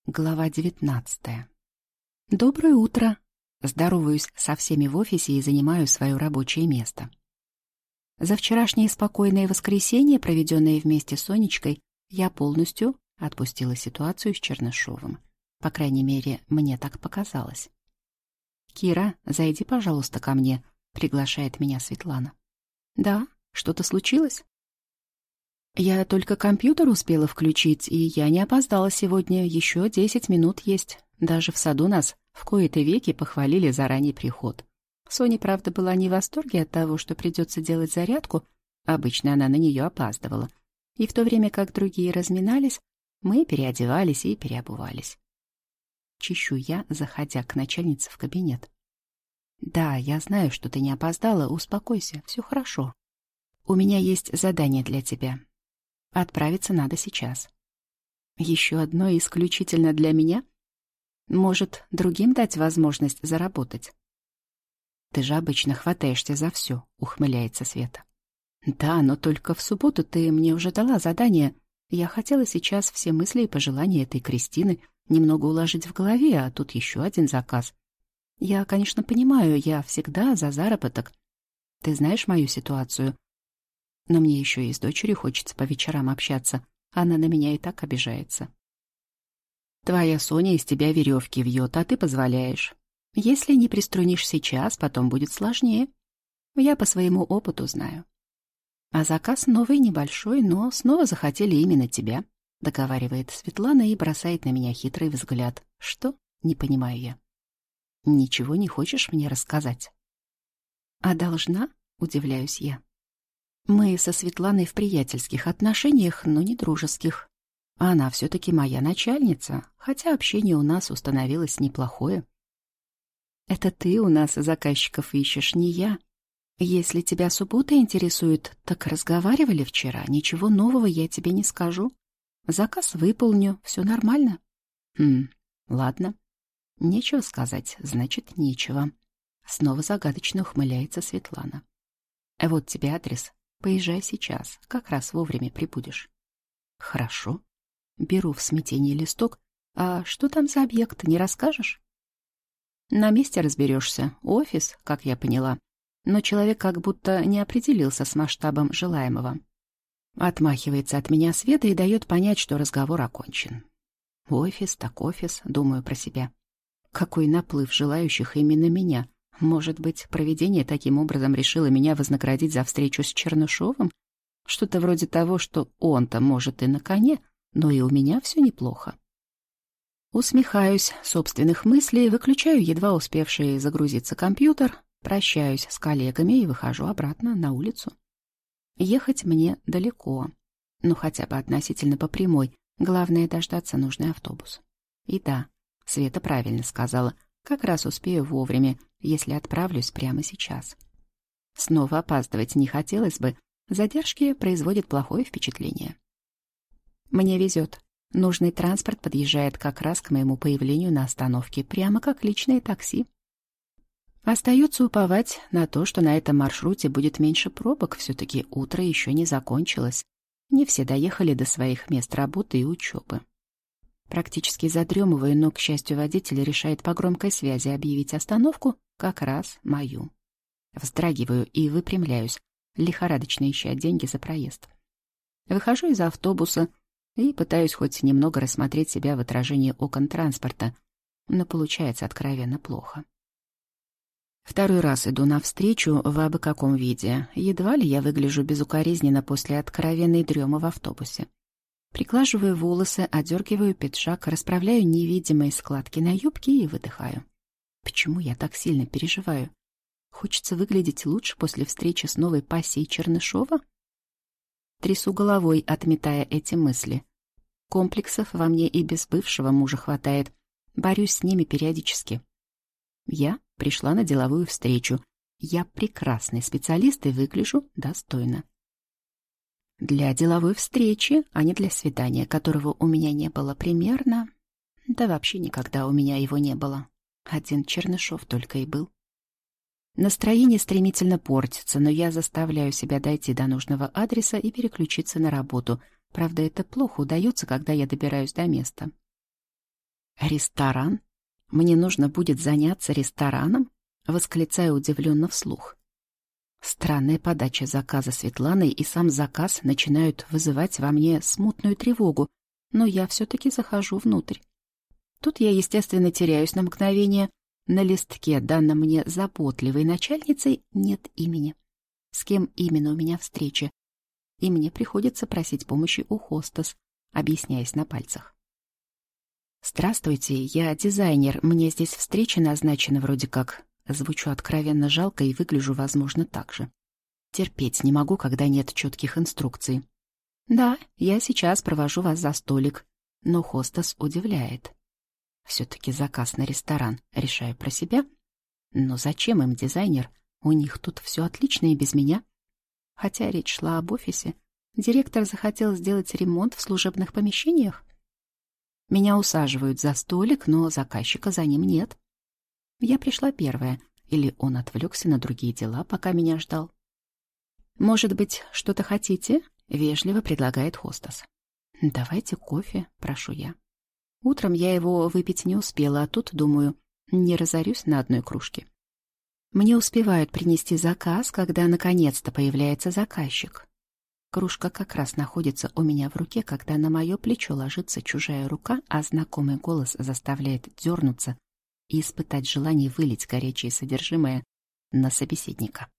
Глава 19. Доброе утро. Здороваюсь со всеми в офисе и занимаю свое рабочее место. За вчерашнее спокойное воскресенье, проведенное вместе с Сонечкой, я полностью отпустила ситуацию с Чернышовым. По крайней мере, мне так показалось. «Кира, зайди, пожалуйста, ко мне», — приглашает меня Светлана. «Да, что-то случилось?» «Я только компьютер успела включить, и я не опоздала сегодня, еще 10 минут есть. Даже в саду нас в кои-то веки похвалили за ранний приход. Соня, правда, была не в восторге от того, что придется делать зарядку, обычно она на нее опаздывала. И в то время как другие разминались, мы переодевались и переобувались». Чищу я, заходя к начальнице в кабинет. «Да, я знаю, что ты не опоздала, успокойся, все хорошо. У меня есть задание для тебя. Отправиться надо сейчас». «Еще одно исключительно для меня? Может, другим дать возможность заработать?» «Ты же обычно хватаешься за все», — ухмыляется Света. «Да, но только в субботу ты мне уже дала задание. Я хотела сейчас все мысли и пожелания этой Кристины немного уложить в голове, а тут еще один заказ. Я, конечно, понимаю, я всегда за заработок. Ты знаешь мою ситуацию. Но мне еще и с дочерью хочется по вечерам общаться. Она на меня и так обижается. Твоя Соня из тебя веревки вьет, а ты позволяешь. Если не приструнишь сейчас, потом будет сложнее. Я по своему опыту знаю. А заказ новый, небольшой, но снова захотели именно тебя», — договаривает Светлана и бросает на меня хитрый взгляд. «Что?» — не понимаю я. «Ничего не хочешь мне рассказать?» «А должна?» — удивляюсь я. «Мы со Светланой в приятельских отношениях, но не дружеских. А она все-таки моя начальница, хотя общение у нас установилось неплохое». «Это ты у нас заказчиков ищешь, не я. Если тебя суббота интересует, так разговаривали вчера, ничего нового я тебе не скажу. Заказ выполню, все нормально». Ладно. Нечего сказать, значит, нечего. Снова загадочно ухмыляется Светлана. «Вот тебе адрес. Поезжай сейчас, как раз вовремя прибудешь». «Хорошо». Беру в смятении листок. «А что там за объект, не расскажешь?» «На месте разберешься. Офис, как я поняла. Но человек как будто не определился с масштабом желаемого». Отмахивается от меня Света и дает понять, что разговор окончен. «Офис так офис», — думаю про себя. Какой наплыв желающих именно меня. Может быть, провидение таким образом решило меня вознаградить за встречу с Чернышовым? Что-то вроде того, что он-то, может, и на коне, но и у меня все неплохо. Усмехаюсь собственных мыслей, выключаю едва успевший загрузиться компьютер, прощаюсь с коллегами и выхожу обратно на улицу. Ехать мне далеко, но хотя бы относительно по прямой, главное дождаться нужный автобус. И да, Света правильно сказала, как раз успею вовремя, если отправлюсь прямо сейчас. Снова опаздывать не хотелось бы, задержки производят плохое впечатление. Мне везет. Нужный транспорт подъезжает как раз к моему появлению на остановке, прямо как личное такси. Остается уповать на то, что на этом маршруте будет меньше пробок, все-таки утро еще не закончилось. Не все доехали до своих мест работы и учебы. Практически задремываю, но, к счастью, водитель решает по громкой связи объявить остановку, как раз мою. Вздрагиваю и выпрямляюсь, лихорадочно ища деньги за проезд. Выхожу из автобуса и пытаюсь хоть немного рассмотреть себя в отражении окон транспорта, но получается откровенно плохо. Второй раз иду навстречу в абы каком виде. Едва ли я выгляжу безукоризненно после откровенной дремы в автобусе. Приглаживаю волосы, одергиваю пиджак, расправляю невидимые складки на юбке и выдыхаю. Почему я так сильно переживаю? Хочется выглядеть лучше после встречи с новой пассией Чернышова? Трясу головой, отметая эти мысли. Комплексов во мне и без бывшего мужа хватает. Борюсь с ними периодически. Я пришла на деловую встречу. Я прекрасный специалист и выгляжу достойно. Для деловой встречи, а не для свидания, которого у меня не было примерно... Да вообще никогда у меня его не было. Один Чернышов только и был. Настроение стремительно портится, но я заставляю себя дойти до нужного адреса и переключиться на работу. Правда, это плохо удается, когда я добираюсь до места. Ресторан? Мне нужно будет заняться рестораном? Восклицаю удивленно вслух. Странная подача заказа Светланы и сам заказ начинают вызывать во мне смутную тревогу, но я все-таки захожу внутрь. Тут я, естественно, теряюсь на мгновение. На листке, данном мне заботливой начальницей, нет имени. С кем именно у меня встреча? И мне приходится просить помощи у хостес, объясняясь на пальцах. «Здравствуйте, я дизайнер, мне здесь встреча назначена вроде как». Звучу откровенно жалко и выгляжу, возможно, так же. Терпеть не могу, когда нет четких инструкций. «Да, я сейчас провожу вас за столик». Но хостес удивляет. Все-таки заказ на ресторан, решаю про себя. Но зачем им дизайнер? У них тут все отлично и без меня. Хотя речь шла об офисе. Директор захотел сделать ремонт в служебных помещениях. Меня усаживают за столик, но заказчика за ним нет. Я пришла первая, или он отвлекся на другие дела, пока меня ждал. «Может быть, что-то хотите?» — вежливо предлагает хостес. «Давайте кофе», — прошу я. Утром я его выпить не успела, а тут, думаю, не разорюсь на одной кружке. Мне успевают принести заказ, когда наконец-то появляется заказчик. Кружка как раз находится у меня в руке, когда на мое плечо ложится чужая рука, а знакомый голос заставляет дернуться и испытать желание вылить горячее содержимое на собеседника.